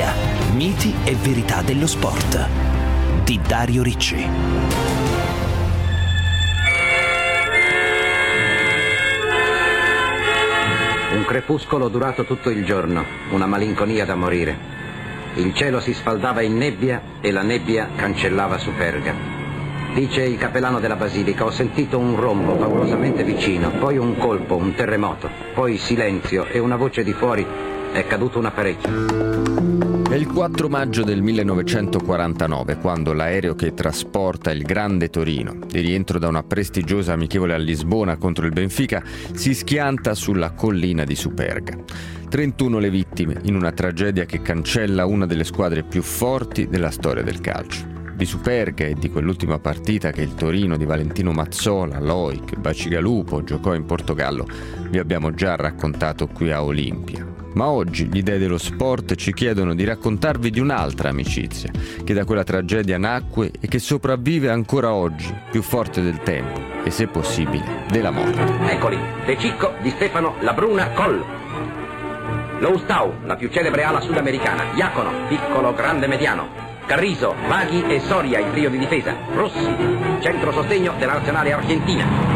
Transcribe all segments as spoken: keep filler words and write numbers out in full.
Italia. Miti e verità dello sport di Dario Ricci. Un crepuscolo durato tutto il giorno, una malinconia da morire. Il cielo si sfaldava in nebbia e la nebbia cancellava Superga. Dice il cappellano della Basilica: ho sentito un rombo paurosamente vicino, poi un colpo, un terremoto, poi silenzio e una voce di fuori: è caduto un apparecchio. È il quattro maggio del millenovecentoquarantanove, quando l'aereo che trasporta il Grande Torino, di rientro da una prestigiosa amichevole a Lisbona contro il Benfica, si schianta sulla collina di Superga. trentuno le vittime, in una tragedia che cancella una delle squadre più forti della storia del calcio. Di Superga e di quell'ultima partita che il Torino di Valentino Mazzola, Loic, Bacigalupo giocò in Portogallo vi abbiamo già raccontato qui a Olimpia. Ma oggi gli dei dello sport ci chiedono di raccontarvi di un'altra amicizia che da quella tragedia nacque e che sopravvive ancora oggi, più forte del tempo e, se possibile, della morte. Eccoli, De Cicco, Di Stefano, La Bruna, Coll. Loustau, la più celebre ala sudamericana. Iacono, piccolo, grande, mediano. Carrizo, Vaghi e Soria, il trio di difesa. Rossi, centro sostegno della nazionale argentina.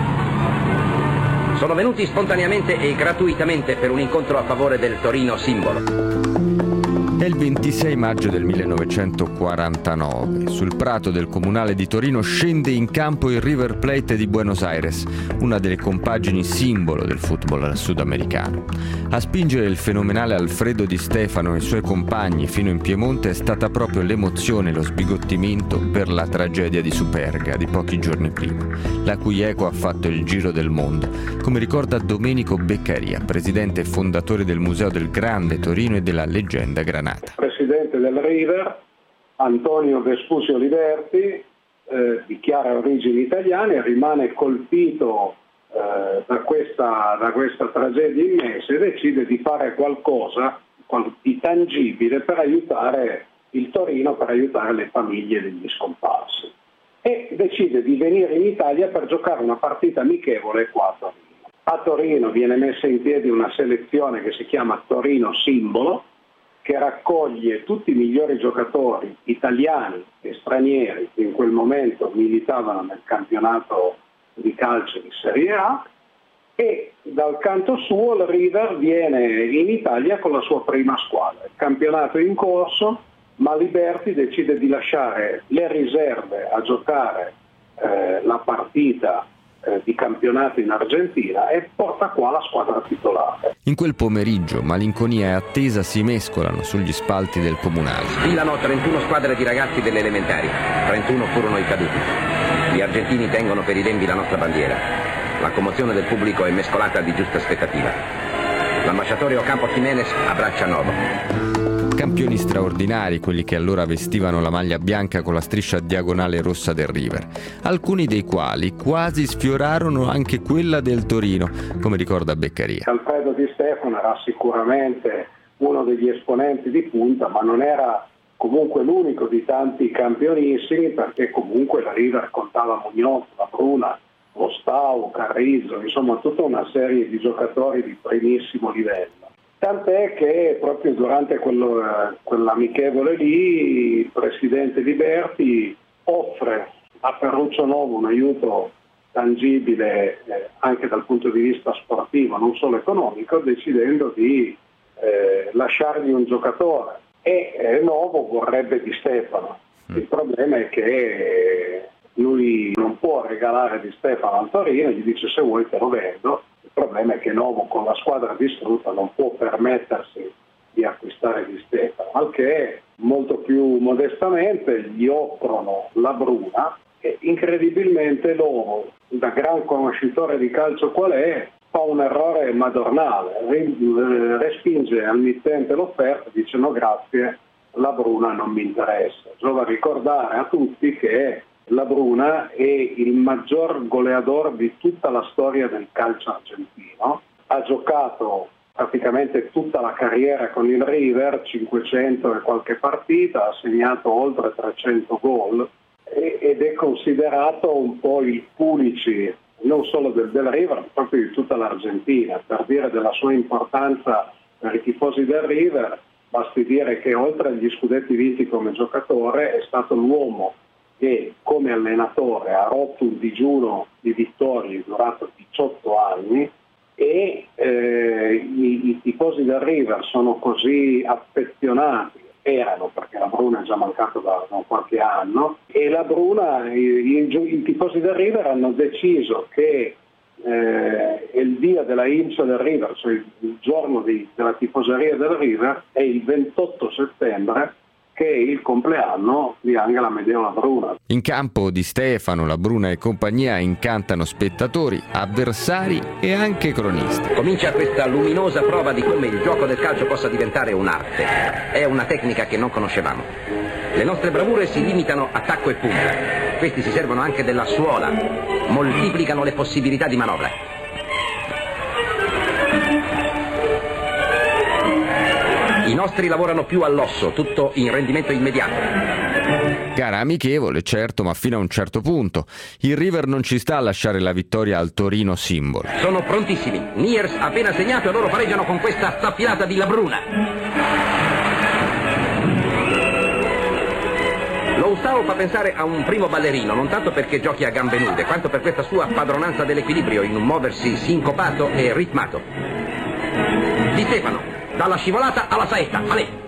Sono venuti spontaneamente e gratuitamente per un incontro a favore del Torino simbolo. È il ventisei maggio del millenovecentoquarantanove. Sul prato del Comunale di Torino scende in campo il River Plate di Buenos Aires, una delle compagini simbolo del football sudamericano. A spingere il fenomenale Alfredo Di Stefano e i suoi compagni fino in Piemonte è stata proprio l'emozione e lo sbigottimento per la tragedia di Superga di pochi giorni prima, la cui eco ha fatto il giro del mondo, come ricorda Domenico Beccaria, presidente e fondatore del Museo del Grande Torino e della Leggenda Granata. Presidente del River, Antonio Vespucci Oliverti, eh, dichiara origini italiane, rimane colpito eh, da, questa, da questa tragedia immensa e decide di fare qualcosa di tangibile per aiutare il Torino, per aiutare le famiglie degli scomparsi. E decide di venire in Italia per giocare una partita amichevole qua a Torino. A Torino viene messa in piedi una selezione che si chiama Torino Simbolo, che raccoglie tutti i migliori giocatori italiani e stranieri che in quel momento militavano nel campionato di calcio di Serie A, e dal canto suo il River viene in Italia con la sua prima squadra. Il campionato è in corso, ma Liberti decide di lasciare le riserve a giocare eh, la partita eh, di campionato in Argentina e porta qua la squadra titolare. In quel pomeriggio malinconia e attesa si mescolano sugli spalti del Comunale. Sfilano trentuno squadre di ragazzi delle elementari, trentuno furono i caduti. Gli argentini tengono per i lembi la nostra bandiera. La commozione del pubblico è mescolata di giusta aspettativa. L'ambasciatore Ocampo Jiménez abbraccia Novo. Campioni straordinari, quelli che allora vestivano la maglia bianca con la striscia diagonale rossa del River, alcuni dei quali quasi sfiorarono anche quella del Torino, come ricorda Beccaria. Alfredo Di Stefano era sicuramente uno degli esponenti di punta, ma non era comunque l'unico di tanti campionissimi, perché comunque la River contava Muñoz, La Bruna, Ostau, Carrizo, insomma tutta una serie di giocatori di primissimo livello. Tant'è che proprio durante quello, quell'amichevole lì il presidente Liberti offre a Ferruccio Novo un aiuto tangibile eh, anche dal punto di vista sportivo, non solo economico, decidendo di eh, lasciargli un giocatore, e eh, Novo vorrebbe Di Stefano. Il problema è che lui non può regalare Di Stefano al Torino, gli dice: se vuoi te lo vendo. Il problema è che Novo, con la squadra distrutta, non può permettersi di acquistare Di Stefano, al che molto più modestamente gli offrono La Bruna, e incredibilmente Novo, da gran conoscitore di calcio qual è, fa un errore madornale, respinge al mittente l'offerta, dice: no grazie, La Bruna non mi interessa. Giova ricordare a tutti che La Bruna è il maggior goleador di tutta la storia del calcio argentino, ha giocato praticamente tutta la carriera con il River, cinquecento e qualche partita, ha segnato oltre trecento gol ed è considerato un po' il Pulisic non solo del, del River, ma proprio di tutta l'Argentina. Per dire della sua importanza per i tifosi del River, Basti dire che oltre agli scudetti vinti come giocatore è stato l'uomo che come allenatore ha rotto un digiuno di vittorie durato diciotto anni e eh, i, i tifosi del River sono così affezionati, erano perché la Bruna è già mancato da, da qualche anno, e la Bruna, i, i, i tifosi del River hanno deciso che eh, il dia della Inso del River, cioè il, il giorno di, della tifoseria del River, è il ventotto settembre, che è il compleanno di Angela Medeo Bruna. In campo Di Stefano, La Bruna e compagnia incantano spettatori, avversari e anche cronisti. Comincia questa luminosa prova di come il gioco del calcio possa diventare un'arte. È una tecnica che non conoscevamo. Le nostre bravure si limitano a tacco e punta. Questi si servono anche della suola, moltiplicano le possibilità di manovra. I nostri lavorano più all'osso, tutto in rendimento immediato. Gara amichevole, certo, ma fino a un certo punto. Il River non ci sta a lasciare la vittoria al Torino simbolo. Sono prontissimi. Niers ha appena segnato e loro pareggiano con questa staffilata di La Bruna. Lo Ustao fa pensare a un primo ballerino, non tanto perché giochi a gambe nude, quanto per questa sua padronanza dell'equilibrio in un muoversi sincopato e ritmato. Di Stefano. Dalla scivolata alla saetta, a lei.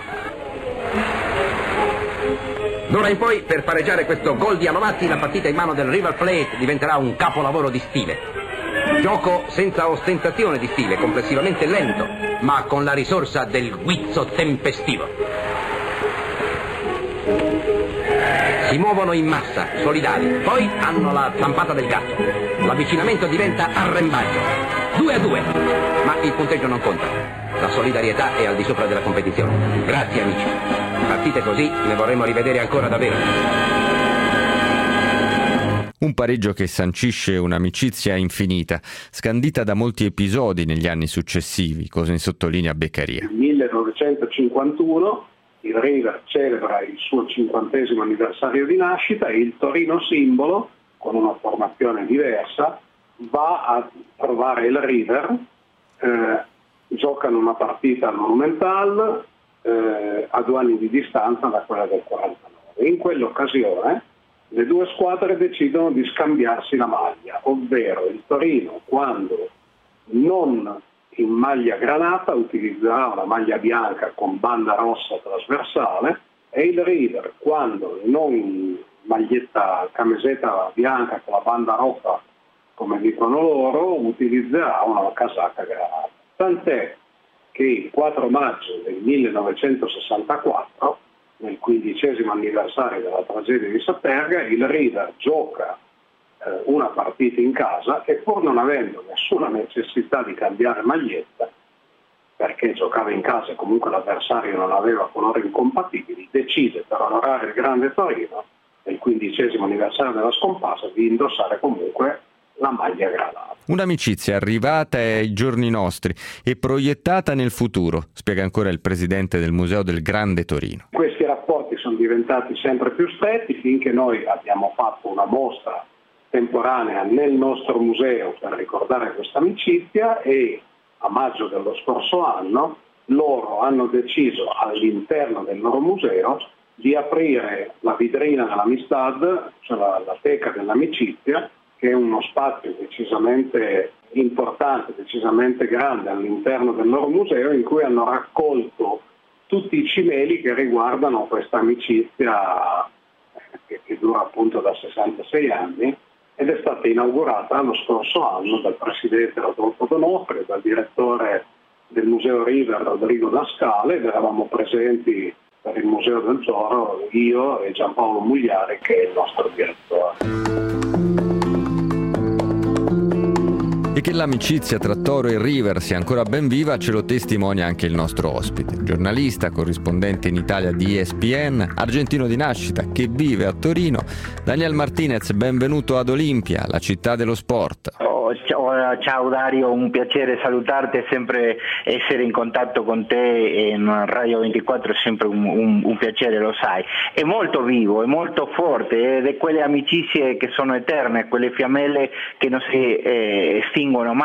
D'ora in poi, per pareggiare questo gol di Anovazzi, la partita in mano del River Plate diventerà un capolavoro di stile. Gioco senza ostentazione di stile, complessivamente lento, ma con la risorsa del guizzo tempestivo. Si muovono in massa, solidali, poi hanno la zampata del gatto. L'avvicinamento diventa arrembaggio. Due a due, ma il punteggio non conta. La solidarietà è al di sopra della competizione. Grazie amici. Partite così ne vorremmo rivedere ancora davvero. Un pareggio che sancisce un'amicizia infinita, scandita da molti episodi negli anni successivi, cosa ne sottolinea Beccaria. Nel millenovecentocinquantuno il River celebra il suo cinquantesimo anniversario di nascita e il Torino simbolo, con una formazione diversa, va a trovare il River, eh, giocano una partita al Monumental eh, a due anni di distanza da quella del quarantanove. In quell'occasione le due squadre decidono di scambiarsi la maglia, ovvero il Torino, quando non in maglia granata, utilizzerà una maglia bianca con banda rossa trasversale, e il River, quando non in maglietta, camiseta bianca con la banda rossa, come dicono loro, utilizzerà una casacca granata. Tant'è che il quattro maggio del millenovecentosessantaquattro, nel quindicesimo anniversario della tragedia di Sapperga, il River gioca eh, una partita in casa e, pur non avendo nessuna necessità di cambiare maglietta, perché giocava in casa e comunque l'avversario non aveva colori incompatibili, decide, per onorare il grande Torino, nel quindicesimo anniversario della scomparsa, di indossare comunque la maglia granata. Un'amicizia arrivata ai giorni nostri e proiettata nel futuro, spiega ancora il presidente del Museo del Grande Torino. Questi rapporti sono diventati sempre più stretti finché noi abbiamo fatto una mostra temporanea nel nostro museo per ricordare questa amicizia, e a maggio dello scorso anno loro hanno deciso all'interno del loro museo di aprire la vidrina dell'Amistad, cioè la, la teca dell'amicizia, che è uno spazio decisamente importante, decisamente grande all'interno del loro museo, in cui hanno raccolto tutti i cimeli che riguardano questa amicizia che, che dura appunto da sessantasei anni, ed è stata inaugurata lo scorso anno dal presidente Rodolfo D'Onofrio e dal direttore del Museo River Rodrigo Dascale, ed eravamo presenti per il Museo del Toro io e Giampaolo Mugliari, che è il nostro direttore. E che l'amicizia tra Toro e River sia ancora ben viva ce lo testimonia anche il nostro ospite, giornalista, corrispondente in Italia di E S P N, argentino di nascita, che vive a Torino. Daniel Martinez, benvenuto ad Olimpia, la città dello sport. Oh, ciao, ciao Dario, un piacere salutarti, è sempre essere in contatto con te in Radio ventiquattro è sempre un, un, un piacere, lo sai. È molto vivo, è molto forte, è di quelle amicizie che sono eterne, quelle fiammelle che non si eh, estinguono mai.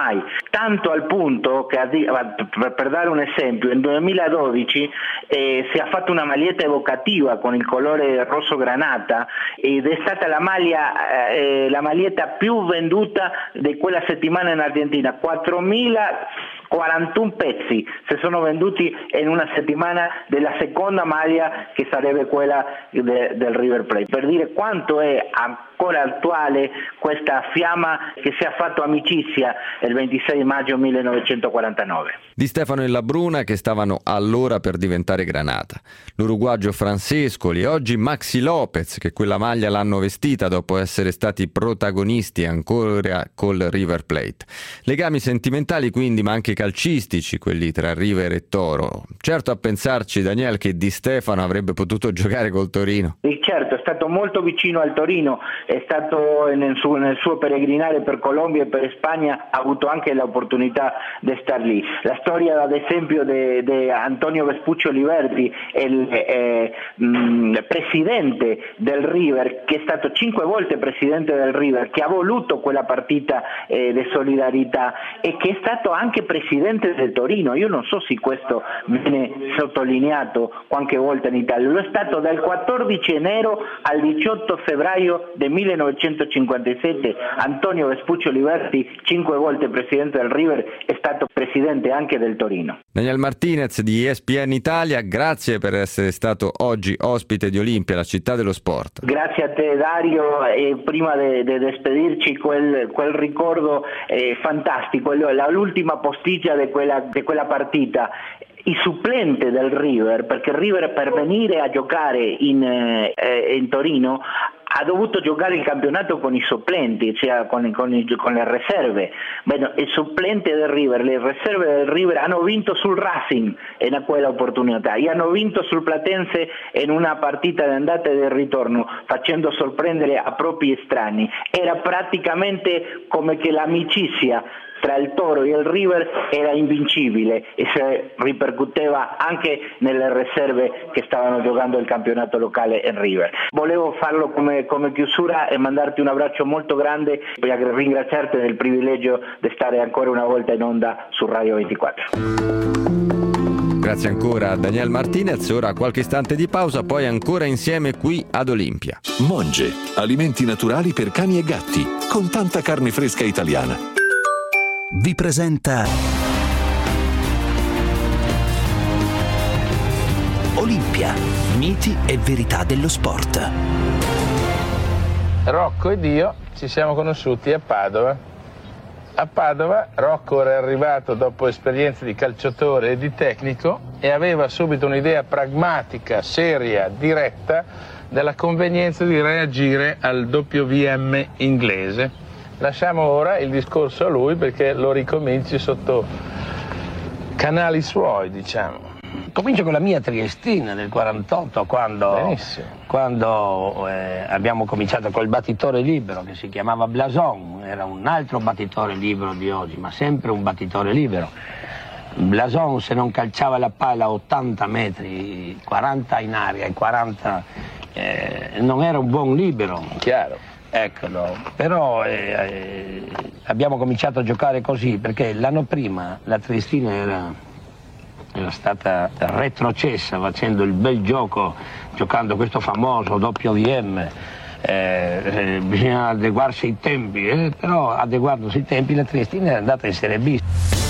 tanto al punto che, per dare un esempio, nel duemiladodici eh, si è fatto una maglietta evocativa con il colore rosso granata ed è stata la maglia eh, la maglietta più venduta di quella settimana in Argentina, quattromila quarantuno pezzi si sono venduti in una settimana della seconda maglia, che sarebbe quella de, del River Plate, per dire quanto è ancora attuale questa fiamma che si è fatto amicizia il ventisei maggio millenovecentoquarantanove. Di Stefano e La Bruna, che stavano allora per diventare Granata, l'uruguagio Francescoli e oggi Maxi Lopez, che quella maglia l'hanno vestita dopo essere stati protagonisti ancora col River Plate. Legami sentimentali quindi, ma anche calcistici, quelli tra River e Toro. Certo, a pensarci, Daniel, che Di Stefano avrebbe potuto giocare col Torino. E certo, è stato molto vicino al Torino, è stato nel suo, nel suo peregrinare per Colombia e per Spagna, ha avuto anche l'opportunità di star lì. La storia, ad esempio, di Antonio Vespucci Oliverti, il eh, mh, presidente del River, che è stato cinque volte presidente del River, che ha voluto quella partita eh, di solidarietà e che è stato anche presidente del Torino. Io non so se questo viene sottolineato qualche volta in Italia. Lo è stato dal quattordici enero al diciotto febbraio del millenovecentocinquantasette. Antonio Vespucci Oliverti, cinque volte presidente del River, è stato presidente anche del Torino. Daniel Martinez di E S P N Italia, grazie per essere stato oggi ospite di Olimpia, la città dello sport. Grazie a te, Dario, e prima di despedirci quel, quel ricordo eh, fantastico, l'ultima posticcia di quella, di quella partita. I supplenti del River, perché il River per venire a giocare in, eh, in Torino ha dovuto giocare il campionato con i supplenti, cioè con, con, i, con le riserve. Bene, i supplenti del River, le riserve del River hanno vinto sul Racing in quella opportunità e hanno vinto sul Platense in una partita di andata e di ritorno, facendo sorprendere a propri estranei. Era praticamente come che l'amicizia tra il Toro e il River era invincibile e si ripercuoteva anche nelle riserve che stavano giocando il campionato locale in River. Volevo farlo come, come chiusura e mandarti un abbraccio molto grande per ringraziarti del privilegio di stare ancora una volta in onda su Radio ventiquattro. Grazie ancora a Daniel Martinez. Ora qualche istante di pausa, poi ancora insieme qui ad Olimpia. Monge, alimenti naturali per cani e gatti, con tanta carne fresca italiana. Vi presenta Olimpia, miti e verità dello sport. Rocco ed io ci siamo conosciuti a Padova. A Padova Rocco era arrivato dopo esperienze di calciatore e di tecnico e aveva subito un'idea pragmatica, seria, diretta della convenienza di reagire al W M inglese. Lasciamo ora il discorso a lui perché lo ricominci sotto canali suoi, diciamo. Comincio con la mia Triestina del quarantotto, quando, quando eh, abbiamo cominciato col battitore libero che si chiamava Blason, era un altro battitore libero di oggi, ma sempre un battitore libero. Blason, se non calciava la palla a ottanta metri, quaranta in aria e quaranta, eh, non era un buon libero. Chiaro. Eccolo, però eh, eh, abbiamo cominciato a giocare così perché l'anno prima la Triestina era, era stata retrocessa facendo il bel gioco, giocando questo famoso W M. Eh, eh, bisogna adeguarsi ai tempi, eh, però adeguandosi ai tempi la Triestina è andata in Serie B.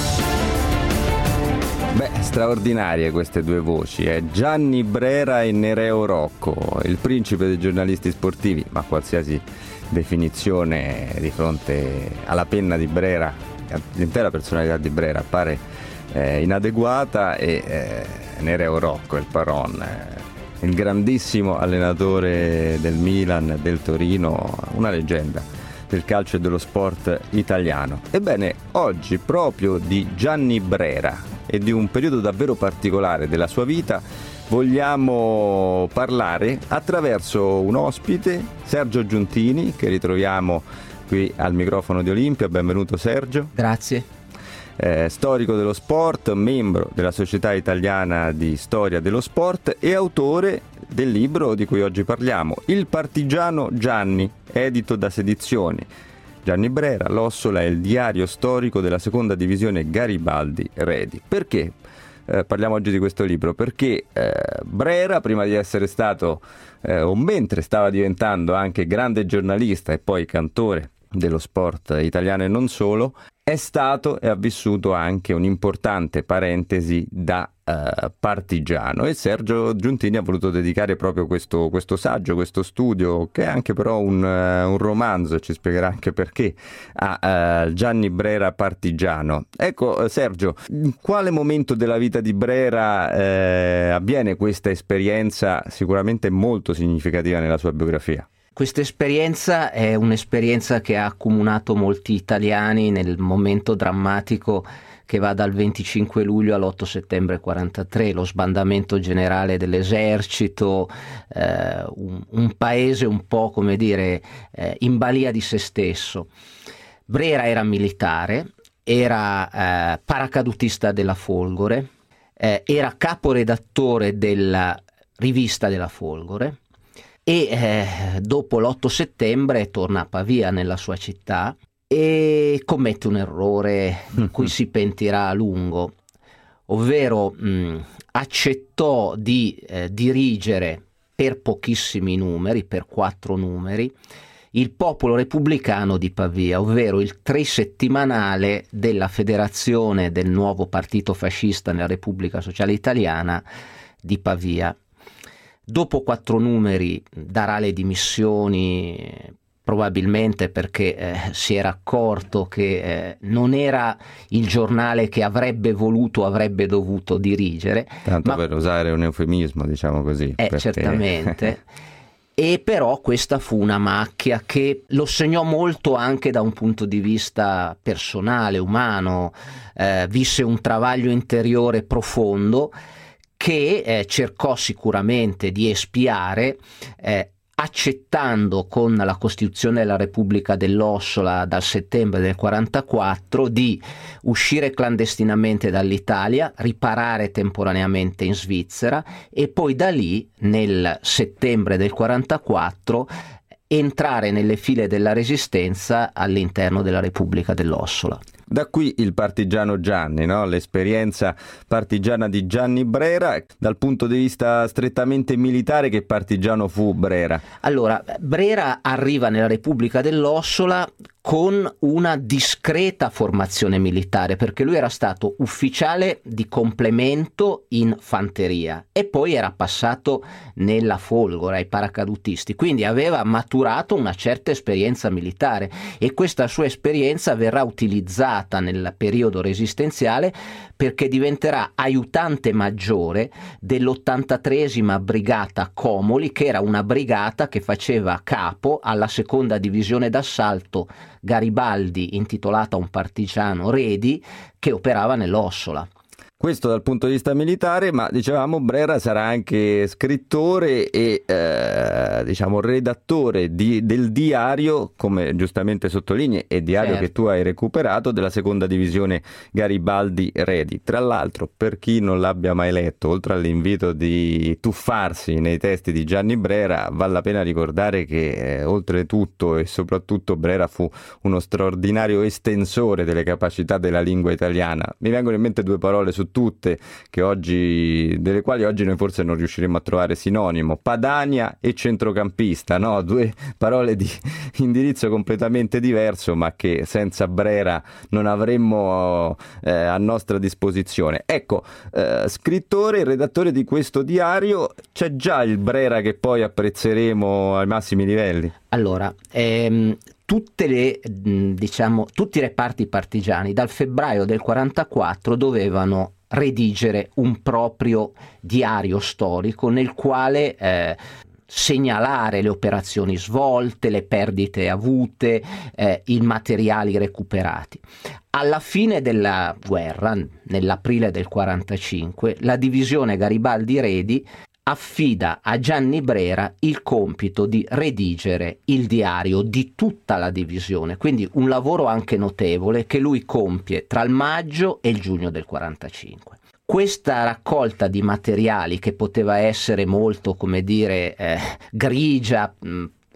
Beh, straordinarie queste due voci, è Gianni Brera e Nereo Rocco, il principe dei giornalisti sportivi, ma qualsiasi definizione di fronte alla penna di Brera, l'intera personalità di Brera appare eh, inadeguata, e eh, Nereo Rocco, il Paron, eh, il grandissimo allenatore del Milan, del Torino, una leggenda del calcio e dello sport italiano. Ebbene, oggi proprio di Gianni Brera e di un periodo davvero particolare della sua vita vogliamo parlare attraverso un ospite, Sergio Giuntini, che ritroviamo qui al microfono di Olimpia. Benvenuto Sergio. Grazie. Eh, storico dello sport, membro della Società Italiana di Storia dello Sport e autore del libro di cui oggi parliamo, Il partigiano Gianni, edito da Sedizioni. Gianni Brera, l'Ossola è il diario storico della seconda divisione Garibaldi Redi. Perché eh, parliamo oggi di questo libro? Perché eh, Brera, prima di essere stato, eh, o mentre stava diventando anche grande giornalista e poi cantore dello sport italiano e non solo, è stato e ha vissuto anche un'importante parentesi da eh, partigiano, e Sergio Giuntini ha voluto dedicare proprio questo, questo saggio, questo studio, che è anche però un, uh, un romanzo, ci spiegherà anche perché, a uh, Gianni Brera partigiano. Ecco, Sergio, in quale momento della vita di Brera eh, avviene questa esperienza sicuramente molto significativa nella sua biografia? Questa esperienza è un'esperienza che ha accomunato molti italiani nel momento drammatico che va dal venticinque luglio all'otto settembre quarantatré, lo sbandamento generale dell'esercito, eh, un, un paese un po', come dire, eh, in balia di se stesso. Brera era militare, era eh, paracadutista della Folgore, eh, era caporedattore della rivista della Folgore, e eh, dopo l'otto settembre torna a Pavia, nella sua città, e commette un errore di cui si pentirà a lungo, ovvero mh, accettò di eh, dirigere per pochissimi numeri, per quattro numeri, il Popolo Repubblicano di Pavia, ovvero il trisettimanale della federazione del nuovo partito fascista nella Repubblica Sociale Italiana di Pavia. Dopo quattro numeri darà le dimissioni, probabilmente perché eh, si era accorto che eh, non era il giornale che avrebbe voluto, avrebbe dovuto dirigere. Tanto ma... per usare un eufemismo, diciamo così. Eh, perché... certamente. E però questa fu una macchia che lo segnò molto anche da un punto di vista personale, umano, eh, visse un travaglio interiore profondo che eh, cercò sicuramente di espiare, eh, accettando con la Costituzione della Repubblica dell'Ossola dal settembre del quarantaquattro di uscire clandestinamente dall'Italia, riparare temporaneamente in Svizzera e poi da lì, nel settembre del quarantaquattro, entrare nelle file della Resistenza all'interno della Repubblica dell'Ossola. Da qui il partigiano Gianni, no? L'esperienza partigiana di Gianni Brera. Dal punto di vista strettamente militare, che partigiano fu Brera? Allora, Brera arriva nella Repubblica dell'Ossola con una discreta formazione militare, perché lui era stato ufficiale di complemento in fanteria e poi era passato nella Folgore ai paracadutisti, quindi aveva maturato una certa esperienza militare, e questa sua esperienza verrà utilizzata nel periodo resistenziale perché diventerà aiutante maggiore dell'ottantatreesima brigata Comoli, che era una brigata che faceva capo alla seconda divisione d'assalto Garibaldi, intitolata a un partigiano Redi, che operava nell'Ossola. Questo dal punto di vista militare, ma dicevamo Brera sarà anche scrittore e eh, diciamo redattore di, del diario, come giustamente sottolinei, e diario certo. che tu hai recuperato, della seconda divisione Garibaldi Redi. Tra l'altro, per chi non l'abbia mai letto, oltre all'invito di tuffarsi nei testi di Gianni Brera, vale la pena ricordare che eh, oltretutto e soprattutto Brera fu uno straordinario estensore delle capacità della lingua italiana. Mi vengono in mente due parole su tutte, che oggi, delle quali oggi noi forse non riusciremo a trovare sinonimo: Padania e centrocampista, no? Due parole di indirizzo completamente diverso, ma che senza Brera non avremmo eh, a nostra disposizione. Ecco, eh, scrittore e redattore di questo diario, c'è già il Brera che poi apprezzeremo ai massimi livelli? Allora, ehm, tutte le, diciamo, tutti i reparti partigiani dal febbraio del quarantaquattro dovevano redigere un proprio diario storico nel quale eh, segnalare le operazioni svolte, le perdite avute, eh, i materiali recuperati. Alla fine della guerra, nell'aprile del quarantacinque, la divisione Garibaldi Redi affida a Gianni Brera il compito di redigere il diario di tutta la divisione, quindi un lavoro anche notevole che lui compie tra il maggio e il giugno del quarantacinque. Questa raccolta di materiali, che poteva essere molto, come dire, eh, grigia, mh,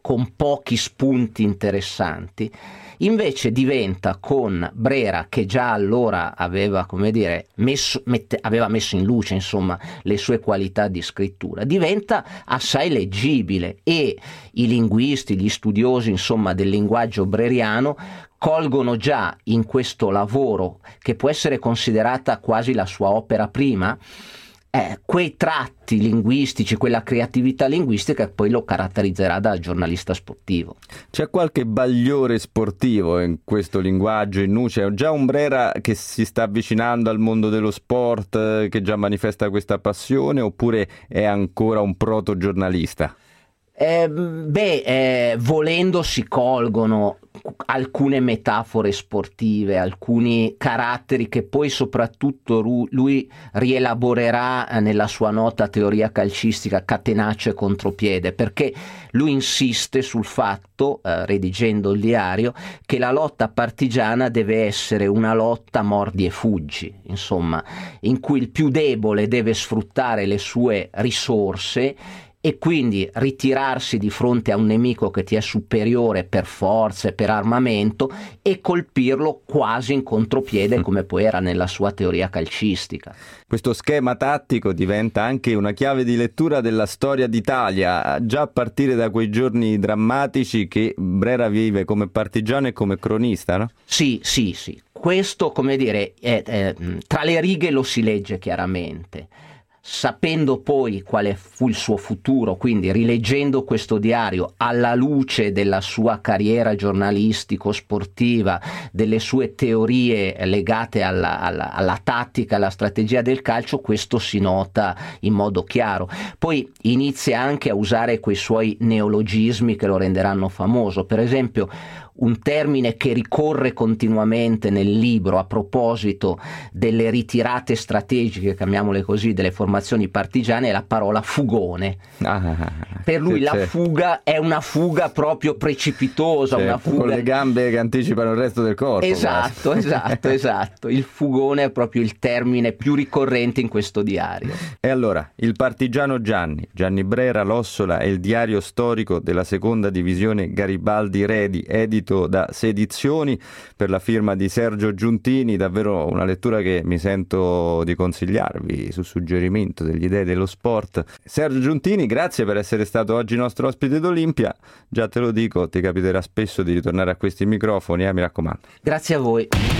con pochi spunti interessanti, invece diventa, con Brera, che già allora aveva, come dire, messo, mette, aveva messo in luce, insomma, le sue qualità di scrittura, diventa assai leggibile, e i linguisti, gli studiosi, insomma, del linguaggio breriano colgono già in questo lavoro, che può essere considerata quasi la sua opera prima, Eh, quei tratti linguistici, quella creatività linguistica che poi lo caratterizzerà da giornalista sportivo. C'è qualche bagliore sportivo in questo linguaggio, in Nuce? È già un Brera che si sta avvicinando al mondo dello sport, che già manifesta questa passione, oppure è ancora un proto-giornalista? Eh, beh, eh, volendo si colgono alcune metafore sportive, alcuni caratteri che poi soprattutto lui rielaborerà nella sua nota teoria calcistica Catenaccio e Contropiede, perché lui insiste sul fatto, eh, redigendo il diario, che la lotta partigiana deve essere una lotta mordi e fuggi, insomma, in cui il più debole deve sfruttare le sue risorse e quindi ritirarsi di fronte a un nemico che ti è superiore per forze, per armamento, e colpirlo quasi in contropiede, come poi era nella sua teoria calcistica. Questo schema tattico diventa anche una chiave di lettura della storia d'Italia, già a partire da quei giorni drammatici che Brera vive come partigiano e come cronista, no? Sì, sì, sì. Questo, come dire, è, è, tra le righe lo si legge chiaramente. Sapendo poi quale fu il suo futuro, quindi rileggendo questo diario alla luce della sua carriera giornalistico-sportiva, delle sue teorie legate alla, alla, alla tattica, alla strategia del calcio, questo si nota in modo chiaro. Poi inizia anche a usare quei suoi neologismi che lo renderanno famoso. Per esempio, un termine che ricorre continuamente nel libro a proposito delle ritirate strategiche, chiamiamole così, delle formazioni partigiane, è la parola fugone. Ah, per lui la c'è. fuga è una fuga proprio precipitosa, c'è, una fuga con le gambe che anticipano il resto del corpo. Esatto, quasi. esatto, esatto. Il fugone è proprio il termine più ricorrente in questo diario. E allora, il partigiano Gianni, Gianni Brera, l'Ossola, è il diario storico della seconda divisione Garibaldi Redi, edito da Sedizioni, per la firma di Sergio Giuntini. Davvero una lettura che mi sento di consigliarvi su suggerimento degli Dei dello Sport. Sergio Giuntini, grazie per essere stato oggi nostro ospite d'Olimpia. Già te lo dico, ti capiterà spesso di ritornare a questi microfoni, eh, mi raccomando. Grazie a voi.